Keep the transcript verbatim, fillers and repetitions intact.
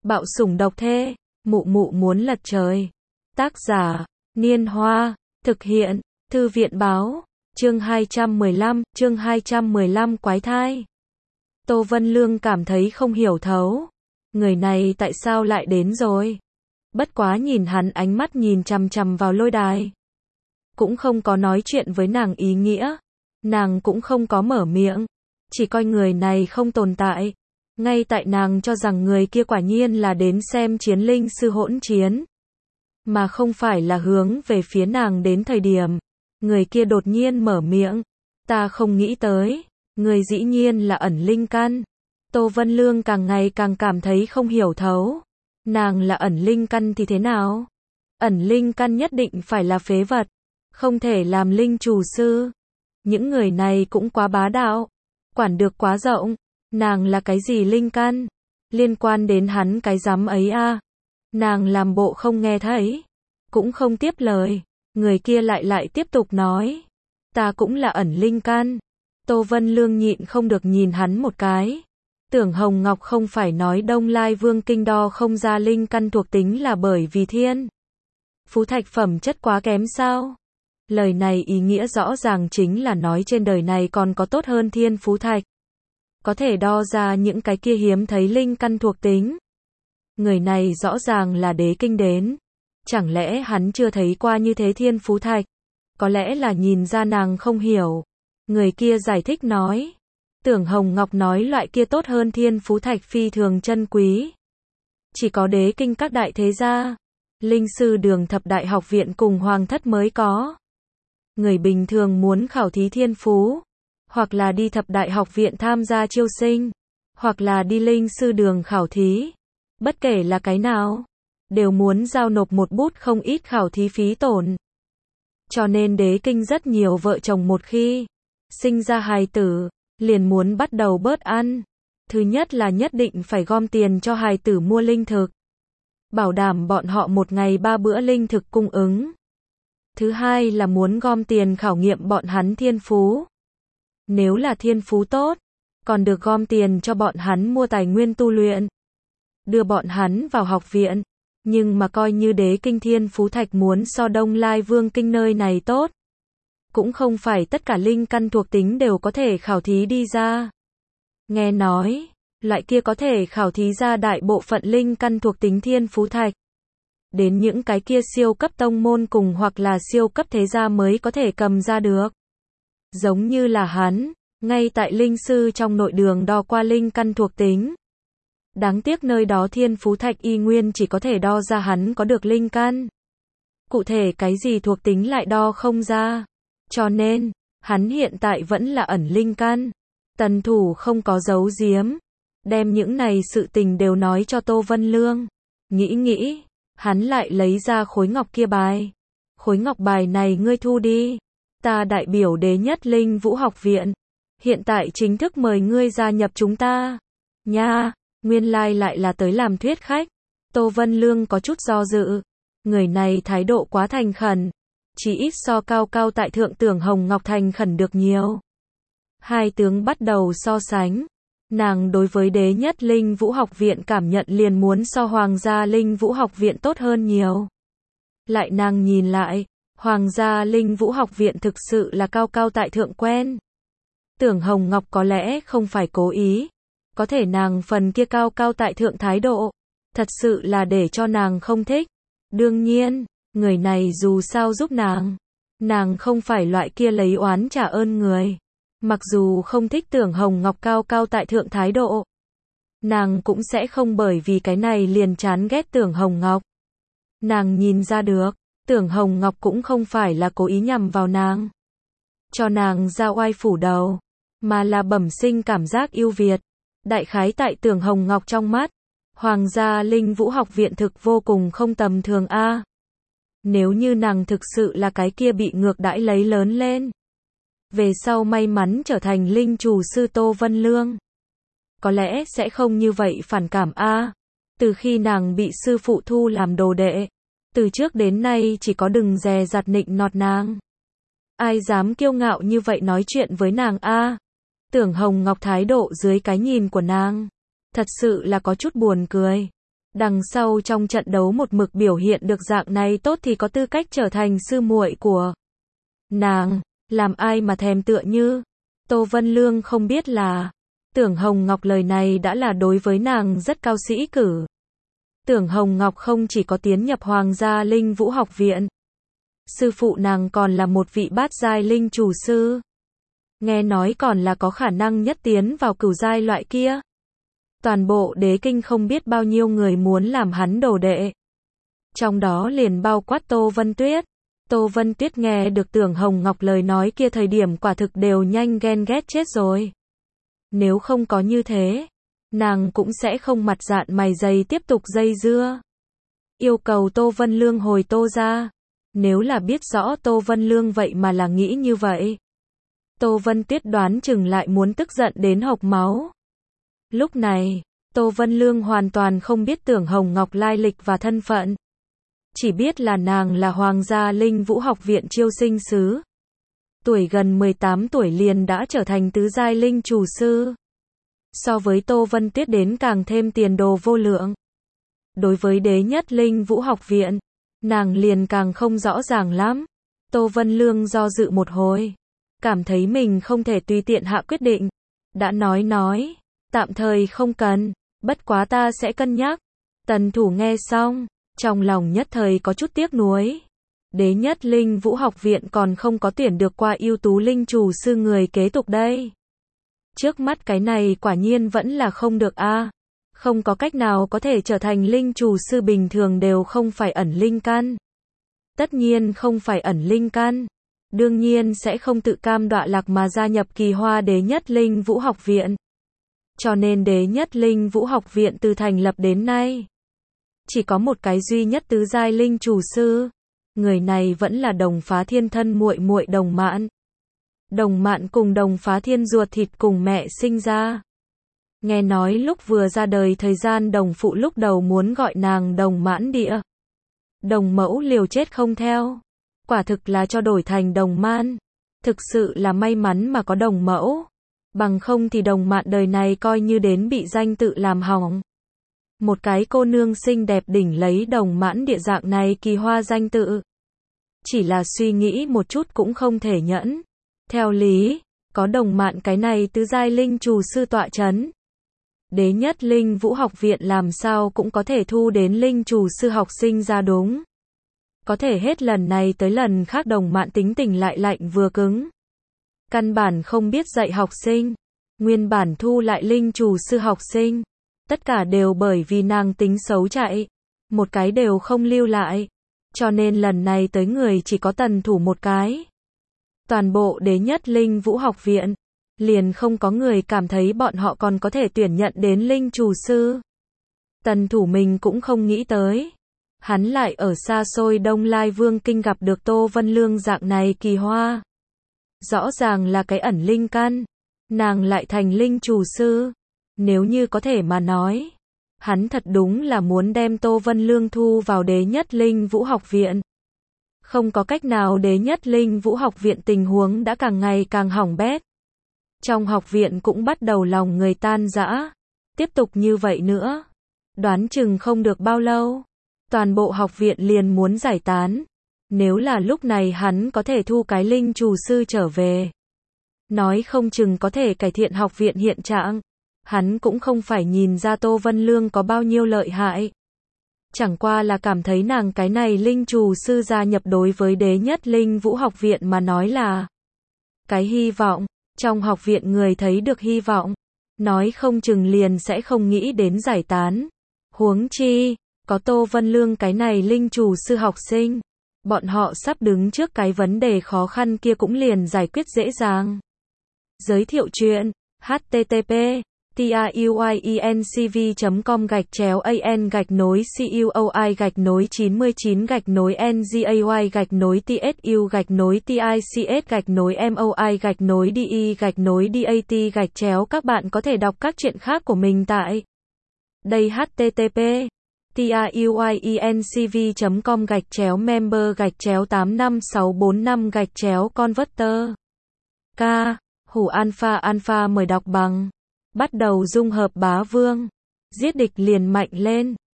Bạo sủng độc thê, mụ mụ muốn lật trời. Tác giả, Niên Hoa, thực hiện, Thư viện báo, chương hai trăm mười lăm, chương hai trăm mười lăm quái thai. Tô Vân Lương cảm thấy không hiểu thấu. Người này tại sao lại đến rồi? Bất quá nhìn hắn ánh mắt nhìn chằm chằm vào lôi đài. Cũng không có nói chuyện với nàng ý nghĩa. Nàng cũng không có mở miệng. Chỉ coi người này không tồn tại. Ngay tại nàng cho rằng người kia quả nhiên là đến xem chiến linh sư hỗn chiến. Mà không phải là hướng về phía nàng đến thời điểm. Người kia đột nhiên mở miệng. Ta không nghĩ tới. Người dĩ nhiên là ẩn linh căn. Tô Vân Lương càng ngày càng cảm thấy không hiểu thấu. Nàng là ẩn linh căn thì thế nào? Ẩn linh căn nhất định phải là phế vật. Không thể làm linh chủ sư. Những người này cũng quá bá đạo. Quản được quá rộng. Nàng là cái gì linh căn? Liên quan đến hắn cái rắm ấy a à? Nàng làm bộ không nghe thấy. Cũng không tiếp lời. Người kia lại lại tiếp tục nói. Ta cũng là ẩn linh căn. Tô Vân Lương nhịn không được nhìn hắn một cái. Tưởng Hồng Ngọc không phải nói Đông Lai Vương kinh đo không ra linh căn thuộc tính là bởi vì thiên phú thạch phẩm chất quá kém sao? Lời này ý nghĩa rõ ràng chính là nói trên đời này còn có tốt hơn thiên phú thạch. Có thể đo ra những cái kia hiếm thấy linh căn thuộc tính. Người này rõ ràng là đế kinh đến. Chẳng lẽ hắn chưa thấy qua như thế thiên phú thạch? Có lẽ là nhìn ra nàng không hiểu. Người kia giải thích nói. Tưởng Hồng Ngọc nói loại kia tốt hơn thiên phú thạch phi thường chân quý. Chỉ có đế kinh các đại thế gia. Linh sư đường thập đại học viện cùng hoàng thất mới có. Người bình thường muốn khảo thí thiên phú. Hoặc là đi thập đại học viện tham gia chiêu sinh. Hoặc là đi linh sư đường khảo thí. Bất kể là cái nào. Đều muốn giao nộp một bút không ít khảo thí phí tổn. Cho nên đế kinh rất nhiều vợ chồng một khi sinh ra hài tử, liền muốn bắt đầu bớt ăn. Thứ nhất là nhất định phải gom tiền cho hài tử mua linh thực. Bảo đảm bọn họ một ngày ba bữa linh thực cung ứng. Thứ hai là muốn gom tiền khảo nghiệm bọn hắn thiên phú. Nếu là thiên phú tốt, còn được gom tiền cho bọn hắn mua tài nguyên tu luyện. Đưa bọn hắn vào học viện. Nhưng mà coi như đế kinh thiên phú thạch muốn so Đông Lai Vương kinh nơi này tốt. Cũng không phải tất cả linh căn thuộc tính đều có thể khảo thí đi ra. Nghe nói, loại kia có thể khảo thí ra đại bộ phận linh căn thuộc tính thiên phú thạch. Đến những cái kia siêu cấp tông môn cùng hoặc là siêu cấp thế gia mới có thể cầm ra được. Giống như là hắn, ngay tại linh sư trong nội đường đo qua linh căn thuộc tính. Đáng tiếc nơi đó thiên phú thạch y nguyên chỉ có thể đo ra hắn có được linh căn. Cụ thể cái gì thuộc tính lại đo không ra. Cho nên, hắn hiện tại vẫn là ẩn linh căn. Tần thủ không có giấu giếm. Đem những này sự tình đều nói cho Tô Vân Lương. Nghĩ nghĩ, hắn lại lấy ra khối ngọc kia bài. Khối ngọc bài này ngươi thu đi. Ta đại biểu đế nhất linh vũ học viện. Hiện tại chính thức mời ngươi gia nhập chúng ta. Nha, nguyên lai lại là tới làm thuyết khách. Tô Vân Lương có chút do dự. Người này thái độ quá thành khẩn. Chỉ ít so cao cao tại thượng Tưởng Hồng Ngọc thành khẩn được nhiều. Hai tướng bắt đầu so sánh. Nàng đối với đế nhất linh vũ học viện cảm nhận liền muốn so hoàng gia linh vũ học viện tốt hơn nhiều. Lại nàng nhìn lại, hoàng gia linh vũ học viện thực sự là cao cao tại thượng quen. Tưởng Hồng Ngọc có lẽ không phải cố ý. Có thể nàng phần kia cao cao tại thượng thái độ. Thật sự là để cho nàng không thích. Đương nhiên, người này dù sao giúp nàng. Nàng không phải loại kia lấy oán trả ơn người. Mặc dù không thích Tưởng Hồng Ngọc cao cao tại thượng thái độ. Nàng cũng sẽ không bởi vì cái này liền chán ghét Tưởng Hồng Ngọc. Nàng nhìn ra được, Tưởng Hồng Ngọc cũng không phải là cố ý nhằm vào nàng. Cho nàng ra oai phủ đầu. Mà là bẩm sinh cảm giác yêu Việt. Đại khái tại Tưởng Hồng Ngọc trong mắt. Hoàng gia linh vũ học viện thực vô cùng không tầm thường a. À. Nếu như nàng thực sự là cái kia bị ngược đãi lấy lớn lên. Về sau may mắn trở thành linh chủ sư Tô Vân Lương. Có lẽ sẽ không như vậy phản cảm a. À. Từ khi nàng bị sư phụ thu làm đồ đệ. Từ trước đến nay chỉ có đừng dè dặt nịnh nọt nàng. Ai dám kiêu ngạo như vậy nói chuyện với nàng a. À. Tưởng Hồng Ngọc thái độ dưới cái nhìn của nàng. Thật sự là có chút buồn cười. đằng sau trong trận đấu một mực biểu hiện được dạng này tốt thì có tư cách trở thành sư muội của nàng, làm ai mà thèm tựa như. Tô Vân Lương không biết là, Tưởng Hồng Ngọc lời này đã là đối với nàng rất cao sĩ cử. Tưởng Hồng Ngọc không chỉ có tiến nhập Hoàng gia Linh Vũ học viện, sư phụ nàng còn là một vị bát giai linh chủ sư. Nghe nói còn là có khả năng nhất tiến vào cửu giai loại kia. Toàn bộ đế kinh không biết bao nhiêu người muốn làm hắn đồ đệ. Trong đó liền bao quát Tô Vân Tuyết. Tô Vân Tuyết nghe được Tưởng Hồng Ngọc lời nói kia thời điểm quả thực đều nhanh ghen ghét chết rồi. Nếu không có như thế, nàng cũng sẽ không mặt dạn mày dày tiếp tục dây dưa. Yêu cầu Tô Vân Lương hồi Tô ra. Nếu là biết rõ Tô Vân Lương vậy mà là nghĩ như vậy, Tô Vân Tuyết đoán chừng lại muốn tức giận đến hộc máu. Lúc này, Tô Vân Lương hoàn toàn không biết Tưởng Hồng Ngọc lai lịch và thân phận. Chỉ biết là nàng là Hoàng gia Linh Vũ học viện chiêu sinh sứ. Tuổi gần mười tám tuổi liền đã trở thành tứ giai linh chủ sư. So với Tô Vân Tuyết đến càng thêm tiền đồ vô lượng. Đối với đế nhất Linh Vũ học viện, nàng liền càng không rõ ràng lắm. Tô Vân Lương do dự một hồi, cảm thấy mình không thể tùy tiện hạ quyết định. Đã nói nói, tạm thời không cần, bất quá ta sẽ cân nhắc. Tần Thủ nghe xong, trong lòng nhất thời có chút tiếc nuối. Đế nhất Linh Vũ học viện còn không có tuyển được qua ưu tú linh chủ sư người kế tục đây. Trước mắt cái này quả nhiên vẫn là không được a. À. Không có cách nào có thể trở thành linh chủ sư bình thường đều không phải ẩn linh căn. Tất nhiên không phải ẩn linh căn. Đương nhiên sẽ không tự cam đọa lạc mà gia nhập Kỳ Hoa đế nhất Linh Vũ học viện. Cho nên đế nhất Linh Vũ học viện từ thành lập đến nay, chỉ có một cái duy nhất tứ giai linh chủ sư. Người này vẫn là Đồng Phá Thiên thân muội muội Đồng Mạn. Đồng Mạn cùng Đồng Phá Thiên ruột thịt cùng mẹ sinh ra. Nghe nói lúc vừa ra đời thời gian Đồng phụ lúc đầu muốn gọi nàng Đồng Mãn Địa. Đồng mẫu liều chết không theo. Quả thực là cho đổi thành Đồng Man. Thực sự là may mắn mà có Đồng mẫu. Bằng không thì Đồng Mạn đời này coi như đến bị danh tự làm hỏng. Một cái cô nương xinh đẹp đỉnh lấy Đồng Mãn Địa dạng này kỳ hoa danh tự. Chỉ là suy nghĩ một chút cũng không thể nhẫn. Theo lý, có Đồng Mạn cái này tứ giai linh chủ sư tọa chấn. Đế nhất Linh Vũ học viện làm sao cũng có thể thu đến linh chủ sư học sinh ra đúng. Có thể hết lần này tới lần khác Đồng Mạn tính tình lại lạnh vừa cứng. Căn bản không biết dạy học sinh. Nguyên bản thu lại linh chủ sư học sinh. Tất cả đều bởi vì nàng tính xấu chạy. Một cái đều không lưu lại. Cho nên lần này tới người chỉ có Tần Thủ một cái. Toàn bộ đế nhất Linh Vũ học viện, liền không có người cảm thấy bọn họ còn có thể tuyển nhận đến linh chủ sư. Tần Thủ mình cũng không nghĩ tới. Hắn lại ở xa xôi Đông Lai Vương Kinh gặp được Tô Vân Lương dạng này kỳ hoa. Rõ ràng là cái ẩn linh căn. Nàng lại thành linh chủ sư. Nếu như có thể mà nói, hắn thật đúng là muốn đem Tô Vân Lương thu vào đế nhất Linh Vũ học viện. Không có cách nào, đế nhất Linh Vũ học viện tình huống đã càng ngày càng hỏng bét. Trong học viện cũng bắt đầu lòng người tan rã. Tiếp tục như vậy nữa, đoán chừng không được bao lâu, toàn bộ học viện liền muốn giải tán. Nếu là lúc này hắn có thể thu cái linh chủ sư trở về, nói không chừng có thể cải thiện học viện hiện trạng. Hắn cũng không phải nhìn ra Tô Vân Lương có bao nhiêu lợi hại. Chẳng qua là cảm thấy nàng cái này linh chủ sư gia nhập đối với đế nhất Linh Vũ học viện mà nói là cái hy vọng. Trong học viện người thấy được hy vọng, nói không chừng liền sẽ không nghĩ đến giải tán. Huống chi, có Tô Vân Lương cái này linh chủ sư học sinh, bọn họ sắp đứng trước cái vấn đề khó khăn kia cũng liền giải quyết dễ dàng. Giới thiệu chuyện http tuyencv chấm com gạch chéo an gạch nối cuoi gạch nối chín mươi chín gạch nối ngay gạch nối tsu gạch nối tics gạch nối moi gạch nối de gạch nối dat gạch chéo. Các bạn có thể đọc các chuyện khác của mình tại đây http tuyencv chấm com gạch chéo member gạch chéo tám năm sáu bốn năm gạch chéo converter. K. Hủ alpha alpha mời đọc bằng. Bắt đầu dung hợp bá vương. Giết địch liền mạnh lên.